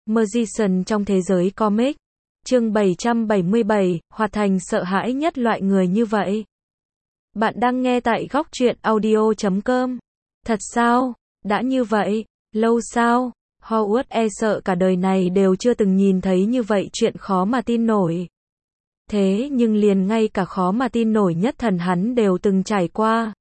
Magician trong thế giới comic. Chương 777, hoạt thành sợ hãi nhất loại người như vậy. Bạn đang nghe tại góc truyện audio.com. Thật sao? Đã như vậy? Lâu sao? Howard e sợ cả đời này đều chưa từng nhìn thấy như vậy chuyện khó mà tin nổi. Thế nhưng liền ngay cả khó mà tin nổi nhất thần hắn đều từng trải qua.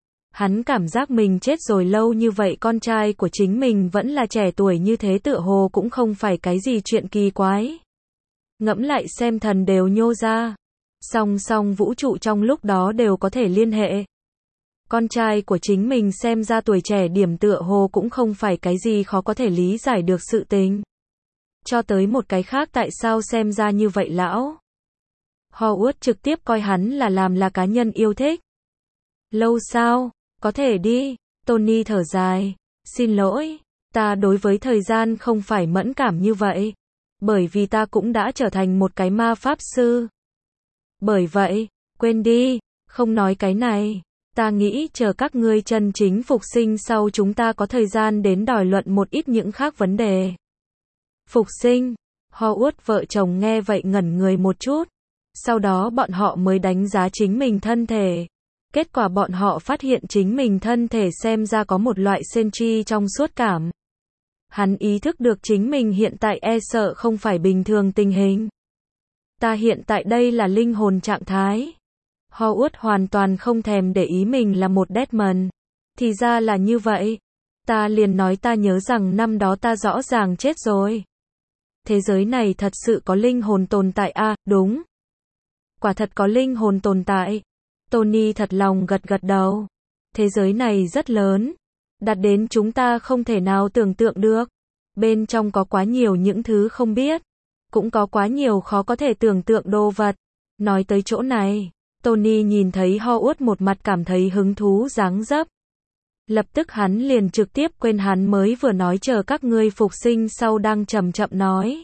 Hắn cảm giác mình chết rồi lâu như vậy, con trai của chính mình vẫn là trẻ tuổi như thế, tựa hồ cũng không phải cái gì chuyện kỳ quái. Ngẫm lại xem, thần đều nhô ra. Song song vũ trụ trong lúc đó đều có thể liên hệ. Con trai của chính mình xem ra tuổi trẻ điểm, tựa hồ cũng không phải cái gì khó có thể lý giải được sự tình. Cho tới một cái khác, tại sao xem ra như vậy lão? Howard trực tiếp coi hắn là làm là cá nhân yêu thích. Lâu sao? Có thể đi. Tony thở dài. Xin lỗi, ta đối với thời gian không phải mẫn cảm như vậy. Bởi vì ta cũng đã trở thành một cái ma pháp sư. Bởi vậy, quên đi, không nói cái này. Ta nghĩ chờ các ngươi chân chính phục sinh sau, chúng ta có thời gian đến đòi luận một ít những khác vấn đề. Phục sinh? Howard vợ chồng nghe vậy ngẩn người một chút. Sau đó bọn họ mới đánh giá chính mình thân thể. Kết quả bọn họ phát hiện chính mình thân thể xem ra có một loại sentry trong suốt cảm. Hắn ý thức được chính mình hiện tại e sợ không phải bình thường tình hình. Ta hiện tại đây là linh hồn trạng thái. Howard hoàn toàn không thèm để ý mình là một Deadman. Thì ra là như vậy. Ta liền nói ta nhớ rằng năm đó ta rõ ràng chết rồi. Thế giới này thật sự có linh hồn tồn tại à? Đúng. Quả thật có linh hồn tồn tại. Tony thật lòng gật gật đầu. Thế giới này rất lớn. Đạt đến chúng ta không thể nào tưởng tượng được. Bên trong có quá nhiều những thứ không biết. Cũng có quá nhiều khó có thể tưởng tượng đồ vật. Nói tới chỗ này, Tony nhìn thấy Howard một mặt cảm thấy hứng thú dáng dấp. Lập tức hắn liền trực tiếp quên hắn mới vừa nói chờ các ngươi phục sinh sau đang chậm chậm nói.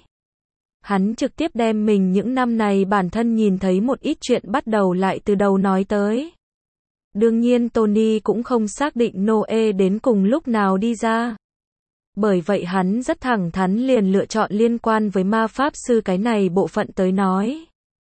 Hắn trực tiếp đem mình những năm này bản thân nhìn thấy một ít chuyện bắt đầu lại từ đầu nói tới. Đương nhiên Tony cũng không xác định Noe đến cùng lúc nào đi ra. Bởi vậy hắn rất thẳng thắn liền lựa chọn liên quan với ma pháp sư cái này bộ phận tới nói.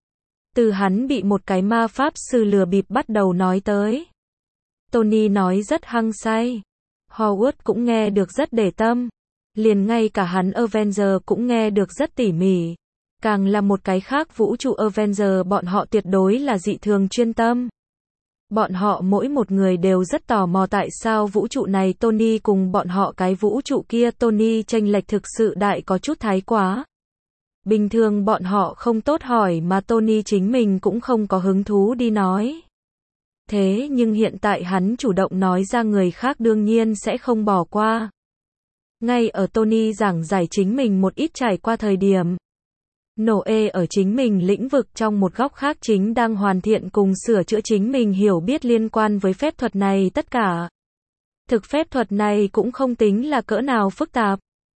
Từ hắn bị một cái ma pháp sư lừa bịp bắt đầu nói tới. Tony nói rất hăng say. Howard cũng nghe được rất để tâm. Liền ngay cả hắn Avenger cũng nghe được rất tỉ mỉ. Càng là một cái khác vũ trụ Avenger, bọn họ tuyệt đối là dị thường chuyên tâm. Bọn họ mỗi một người đều rất tò mò tại sao vũ trụ này Tony cùng bọn họ cái vũ trụ kia Tony chênh lệch thực sự đại có chút thái quá. Bình thường bọn họ không tốt hỏi mà Tony chính mình cũng không có hứng thú đi nói. Thế nhưng hiện tại hắn chủ động nói ra, người khác đương nhiên sẽ không bỏ qua. Ngay ở Tony giảng giải chính mình một ít trải qua thời điểm, Noe ở chính mình lĩnh vực trong một góc khác chính đang hoàn thiện cùng sửa chữa chính mình hiểu biết liên quan với phép thuật này tất cả. Thực phép thuật này cũng không tính là cỡ nào phức tạp.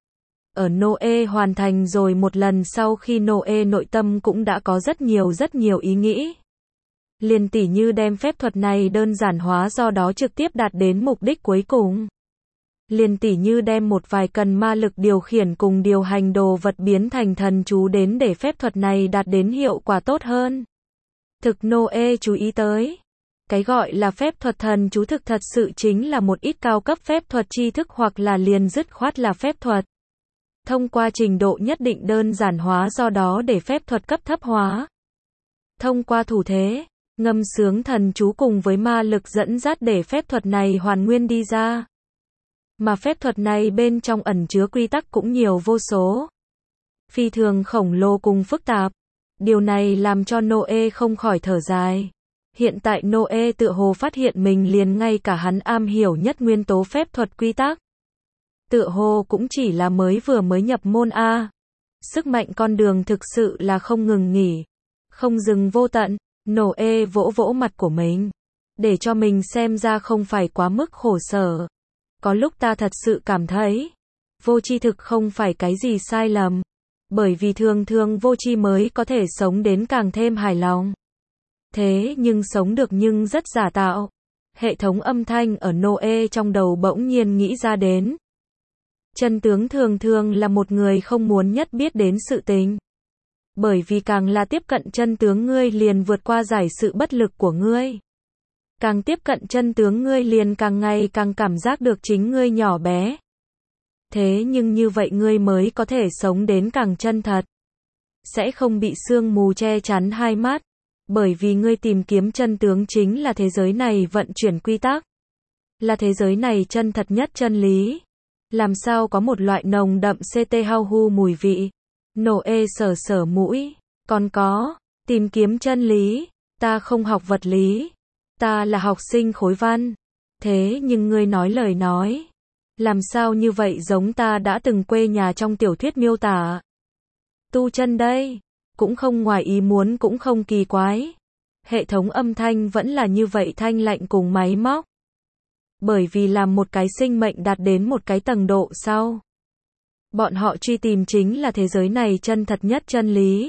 Ở Noe hoàn thành rồi một lần sau khi Noe nội tâm cũng đã có rất nhiều ý nghĩ. Liền tỉ như đem phép thuật này đơn giản hóa, do đó trực tiếp đạt đến mục đích cuối cùng. Liền tỉ như đem một vài cần ma lực điều khiển cùng điều hành đồ vật biến thành thần chú đến để phép thuật này đạt đến hiệu quả tốt hơn. Thực Noe chú ý tới. Cái gọi là phép thuật thần chú thực thật sự chính là một ít cao cấp phép thuật tri thức, hoặc là liền dứt khoát là phép thuật. Thông qua trình độ nhất định đơn giản hóa, do đó để phép thuật cấp thấp hóa. Thông qua thủ thế, ngâm sướng thần chú cùng với ma lực dẫn dắt để phép thuật này hoàn nguyên đi ra. Mà phép thuật này bên trong ẩn chứa quy tắc cũng nhiều vô số. Phi thường khổng lồ cùng phức tạp. Điều này làm cho Noe không khỏi thở dài. Hiện tại Noe tựa hồ phát hiện mình liền ngay cả hắn am hiểu nhất nguyên tố phép thuật quy tắc. Tựa hồ cũng chỉ là mới nhập môn A. Sức mạnh con đường thực sự là không ngừng nghỉ. Không dừng vô tận. Noe vỗ vỗ mặt của mình. Để cho mình xem ra không phải quá mức khổ sở. Có lúc ta thật sự cảm thấy, vô tri thực không phải cái gì sai lầm. Bởi vì thường thường vô tri mới có thể sống đến càng thêm hài lòng. Thế nhưng sống được nhưng rất giả tạo. Hệ thống âm thanh ở Noe trong đầu bỗng nhiên nghĩ ra đến. Chân tướng thường thường là một người không muốn nhất biết đến sự tình. Bởi vì càng là tiếp cận chân tướng ngươi liền vượt qua giải sự bất lực của ngươi. Càng tiếp cận chân tướng ngươi liền càng ngày càng cảm giác được chính ngươi nhỏ bé. Thế nhưng như vậy ngươi mới có thể sống đến càng chân thật. Sẽ không bị sương mù che chắn hai mắt. Bởi vì ngươi tìm kiếm chân tướng chính là thế giới này vận chuyển quy tắc. Là thế giới này chân thật nhất chân lý. Làm sao có một loại nồng đậm CT hao hu mùi vị. Nổ sờ mũi. Còn có, tìm kiếm chân lý. Ta không học vật lý. Ta là học sinh khối văn. Thế nhưng ngươi nói lời nói. Làm sao như vậy giống ta đã từng quê nhà trong tiểu thuyết miêu tả. Tu chân đây. Cũng không ngoài ý muốn cũng không kỳ quái. Hệ thống âm thanh vẫn là như vậy thanh lạnh cùng máy móc. Bởi vì làm một cái sinh mệnh đạt đến một cái tầng độ sau. Bọn họ truy tìm chính là thế giới này chân thật nhất chân lý.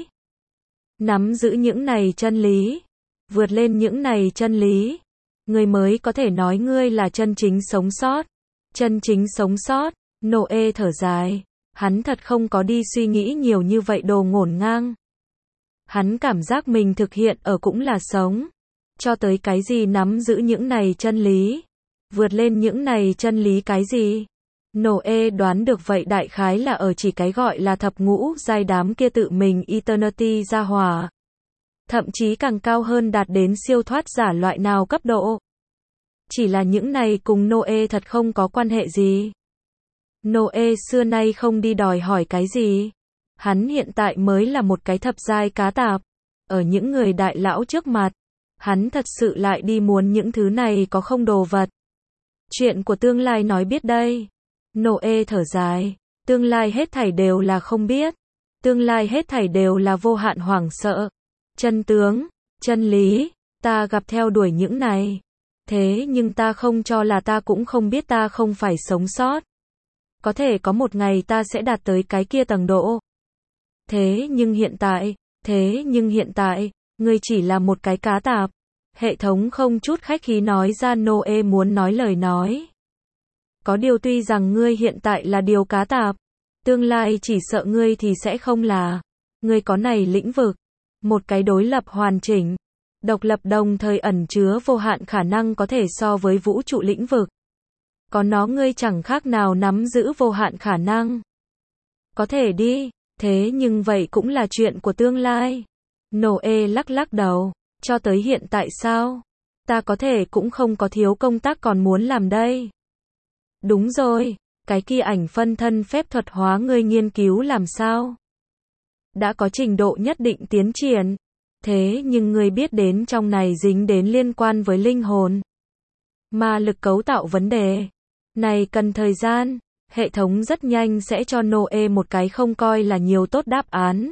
Nắm giữ những này chân lý. Vượt lên những này chân lý. Ngươi mới có thể nói ngươi là chân chính sống sót. Chân chính sống sót. Noe thở dài. Hắn thật không có đi suy nghĩ nhiều như vậy đồ ngổn ngang. Hắn cảm giác mình thực hiện ở cũng là sống. Cho tới cái gì nắm giữ những này chân lý. Vượt lên những này chân lý cái gì? Noe đoán được vậy đại khái là ở chỉ cái gọi là thập ngũ giai đám kia tự mình Eternity ra hòa. Thậm chí càng cao hơn đạt đến siêu thoát giả loại nào cấp độ. Chỉ là những này cùng Noe thật không có quan hệ gì. Noe xưa nay không đi đòi hỏi cái gì. Hắn hiện tại mới là một cái thập giai cá tạp. Ở những người đại lão trước mặt. Hắn thật sự lại đi muốn những thứ này có không đồ vật. Chuyện của tương lai nói biết đây. Noe thở dài. Tương lai hết thảy đều là không biết. Tương lai hết thảy đều là vô hạn hoảng sợ. Chân tướng, chân lý, ta gặp theo đuổi những này. Thế nhưng ta không cho là ta cũng không biết ta không phải sống sót. Có thể có một ngày ta sẽ đạt tới cái kia tầng độ. Thế nhưng hiện tại, ngươi chỉ là một cái cá tạp. Hệ thống không chút khách khí nói ra Noe muốn nói lời nói. Có điều tuy rằng ngươi hiện tại là điều cá tạp, tương lai chỉ sợ ngươi thì sẽ không là. Ngươi có này lĩnh vực, một cái đối lập hoàn chỉnh, độc lập đồng thời ẩn chứa vô hạn khả năng có thể so với vũ trụ lĩnh vực. Có nó ngươi chẳng khác nào nắm giữ vô hạn khả năng. Có thể đi, thế nhưng vậy cũng là chuyện của tương lai. Noe lắc đầu. Cho tới hiện tại sao? Ta có thể cũng không có thiếu công tác còn muốn làm đây. Đúng rồi, cái kia ảnh phân thân phép thuật hóa ngươi nghiên cứu làm sao? Đã có trình độ nhất định tiến triển. Thế nhưng ngươi biết đến trong này dính đến liên quan với linh hồn. Ma lực cấu tạo vấn đề. Này cần thời gian. Hệ thống rất nhanh sẽ cho Noe một cái không coi là nhiều tốt đáp án.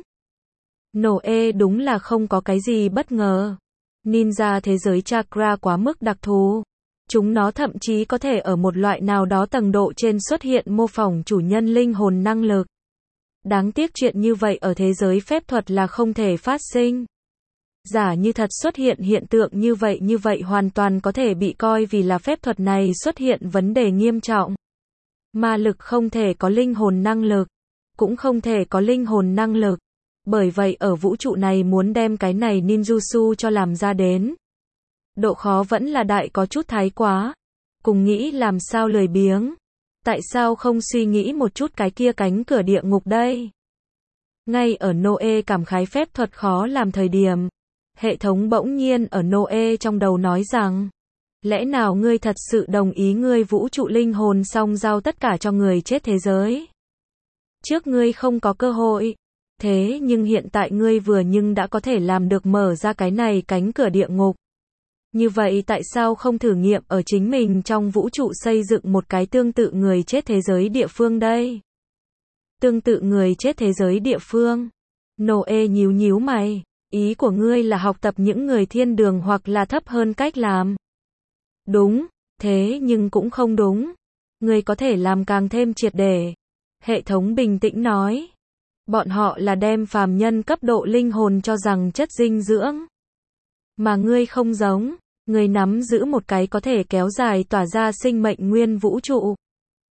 Noe đúng là không có cái gì bất ngờ. Ninja thế giới chakra quá mức đặc thù. Chúng nó thậm chí có thể ở một loại nào đó tầng độ trên xuất hiện mô phỏng chủ nhân linh hồn năng lực. Đáng tiếc chuyện như vậy ở thế giới phép thuật là không thể phát sinh. Giả như thật xuất hiện hiện tượng như vậy hoàn toàn có thể bị coi vì là phép thuật này xuất hiện vấn đề nghiêm trọng. Ma lực không thể có linh hồn năng lực, cũng không thể có linh hồn năng lực. Bởi vậy ở vũ trụ này muốn đem cái này ninjutsu cho làm ra đến. Độ khó vẫn là đại có chút thái quá. Cùng nghĩ làm sao lười biếng. Tại sao không suy nghĩ một chút cái kia cánh cửa địa ngục đây? Ngay ở Noe cảm khái phép thuật khó làm thời điểm. Hệ thống bỗng nhiên ở Noe trong đầu nói rằng. Lẽ nào ngươi thật sự đồng ý ngươi vũ trụ linh hồn xong giao tất cả cho người chết thế giới? Trước ngươi không có cơ hội. Thế nhưng hiện tại ngươi vừa nhưng đã có thể làm được mở ra cái này cánh cửa địa ngục. Như vậy tại sao không thử nghiệm ở chính mình trong vũ trụ xây dựng một cái tương tự người chết thế giới địa phương đây? Tương tự người chết thế giới địa phương. Noe nhíu mày. Ý của ngươi là học tập những người thiên đường hoặc là thấp hơn cách làm? Đúng, thế nhưng cũng không đúng. Ngươi có thể làm càng thêm triệt để. Hệ thống bình tĩnh nói. Bọn họ là đem phàm nhân cấp độ linh hồn cho rằng chất dinh dưỡng. Mà ngươi không giống, ngươi nắm giữ một cái có thể kéo dài tỏa ra sinh mệnh nguyên vũ trụ.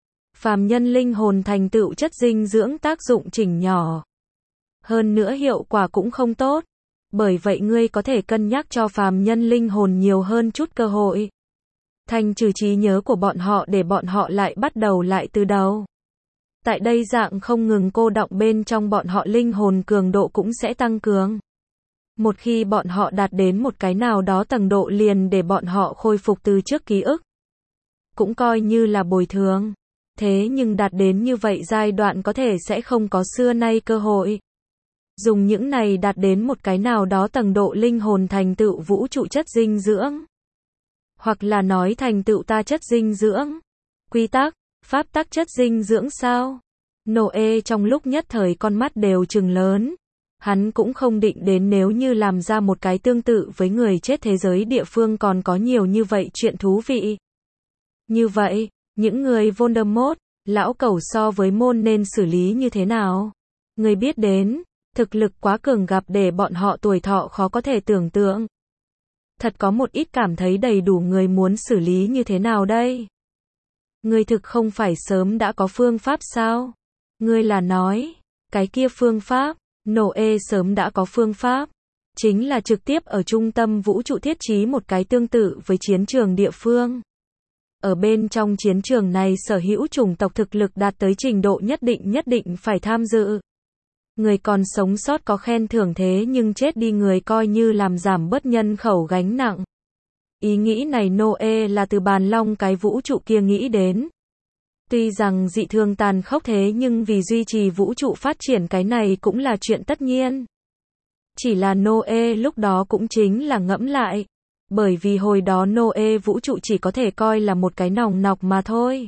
phàm nhân linh hồn thành tựu chất dinh dưỡng tác dụng chỉnh nhỏ. Hơn nữa hiệu quả cũng không tốt. Bởi vậy ngươi có thể cân nhắc cho phàm nhân linh hồn nhiều hơn chút cơ hội. Thanh trừ trí nhớ của bọn họ để bọn họ lại bắt đầu lại từ đầu. Tại đây dạng không ngừng cô đọng bên trong bọn họ linh hồn cường độ cũng sẽ tăng cường. Một khi bọn họ đạt đến một cái nào đó tầng độ liền để bọn họ khôi phục từ trước ký ức. Cũng coi như là bồi thường. Thế nhưng đạt đến như vậy giai đoạn có thể sẽ không có xưa nay cơ hội. Dùng những này đạt đến một cái nào đó tầng độ linh hồn thành tựu vũ trụ chất dinh dưỡng. Hoặc là nói thành tựu ta chất dinh dưỡng. Quy tắc, pháp tắc chất dinh dưỡng sao? Noe trong lúc nhất thời con mắt đều trừng lớn. Hắn cũng không định đến nếu như làm ra một cái tương tự với người chết thế giới địa phương còn có nhiều như vậy chuyện thú vị. Như vậy, những người Voldemort, lão cẩu so với môn nên xử lý như thế nào? Người biết đến, thực lực quá cường gặp để bọn họ tuổi thọ khó có thể tưởng tượng. Thật có một ít cảm thấy đầy đủ người muốn xử lý như thế nào đây? Người thực không phải sớm đã có phương pháp sao? Ngươi là nói, cái kia phương pháp, Noe sớm đã có phương pháp. Chính là trực tiếp ở trung tâm vũ trụ thiết trí một cái tương tự với chiến trường địa phương. Ở bên trong chiến trường này sở hữu chủng tộc thực lực đạt tới trình độ nhất định phải tham dự. Người còn sống sót có khen thưởng thế nhưng chết đi người coi như làm giảm bớt nhân khẩu gánh nặng. Ý nghĩ này Noe là từ bàn long cái vũ trụ kia nghĩ đến. Tuy rằng dị thường tàn khốc thế nhưng vì duy trì vũ trụ phát triển cái này cũng là chuyện tất nhiên. Chỉ là Noe lúc đó cũng chính là ngẫm lại. Bởi vì hồi đó Noe vũ trụ chỉ có thể coi là một cái nòng nọc mà thôi.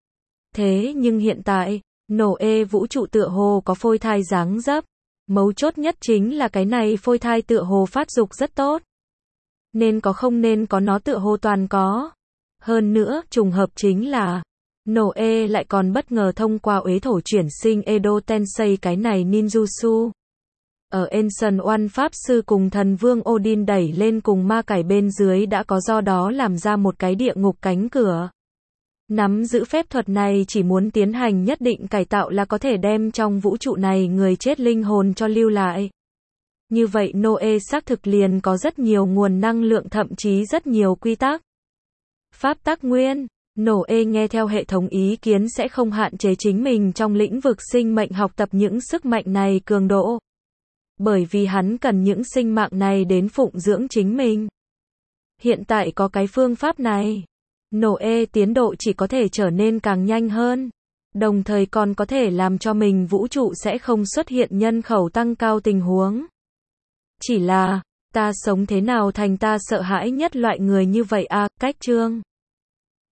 Thế nhưng hiện tại, Noe vũ trụ tựa hồ có phôi thai dáng dấp. Mấu chốt nhất chính là cái này phôi thai tựa hồ phát dục rất tốt. Nên có không nên có nó tựa hồ toàn có. Hơn nữa, trùng hợp chính là Noe lại còn bất ngờ thông qua uế thổ chuyển sinh Edo Tensei cái này ninjutsu. Ở Ancient One Pháp Sư cùng thần vương Odin đẩy lên cùng ma cải bên dưới đã có do đó làm ra một cái địa ngục cánh cửa. Nắm giữ phép thuật này chỉ muốn tiến hành nhất định cải tạo là có thể đem trong vũ trụ này người chết linh hồn cho lưu lại. Như vậy Noe xác thực liền có rất nhiều nguồn năng lượng thậm chí rất nhiều quy tắc. Pháp tắc nguyên. Noe nghe theo hệ thống ý kiến sẽ không hạn chế chính mình trong lĩnh vực sinh mệnh học tập những sức mạnh này cường độ. Bởi vì hắn cần những sinh mạng này đến phụng dưỡng chính mình. Hiện tại có cái phương pháp này. Noe tiến độ chỉ có thể trở nên càng nhanh hơn. Đồng thời còn có thể làm cho mình vũ trụ sẽ không xuất hiện nhân khẩu tăng cao tình huống. Chỉ là, ta sống thế nào thành ta sợ hãi nhất loại người như vậy à, cách chương.